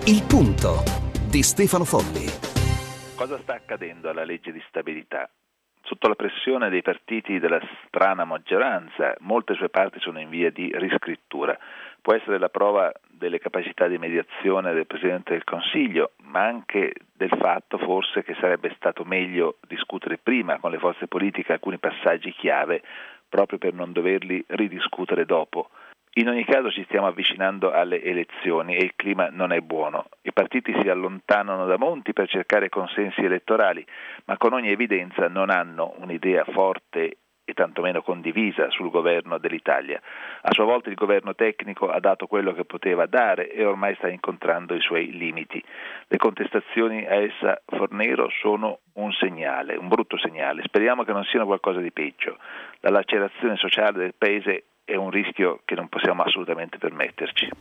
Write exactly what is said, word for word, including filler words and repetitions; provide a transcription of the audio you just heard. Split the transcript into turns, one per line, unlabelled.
Il Punto di Stefano Folli.
Cosa sta accadendo alla legge di stabilità? Sotto la pressione dei partiti della strana maggioranza, molte sue parti sono in via di riscrittura. Può essere la prova delle capacità di mediazione del Presidente del Consiglio, ma anche del fatto forse che sarebbe stato meglio discutere prima con le forze politiche alcuni passaggi chiave, proprio per non doverli ridiscutere dopo. In ogni caso ci stiamo avvicinando alle elezioni e il clima non è buono. I partiti si allontanano da Monti per cercare consensi elettorali, ma con ogni evidenza non hanno un'idea forte e tantomeno condivisa sul governo dell'Italia. A sua volta il governo tecnico ha dato quello che poteva dare e ormai sta incontrando i suoi limiti. Le contestazioni a essa Fornero sono un segnale, un brutto segnale. Speriamo che non siano qualcosa di peggio. La lacerazione sociale del Paese è un rischio che non possiamo assolutamente permetterci.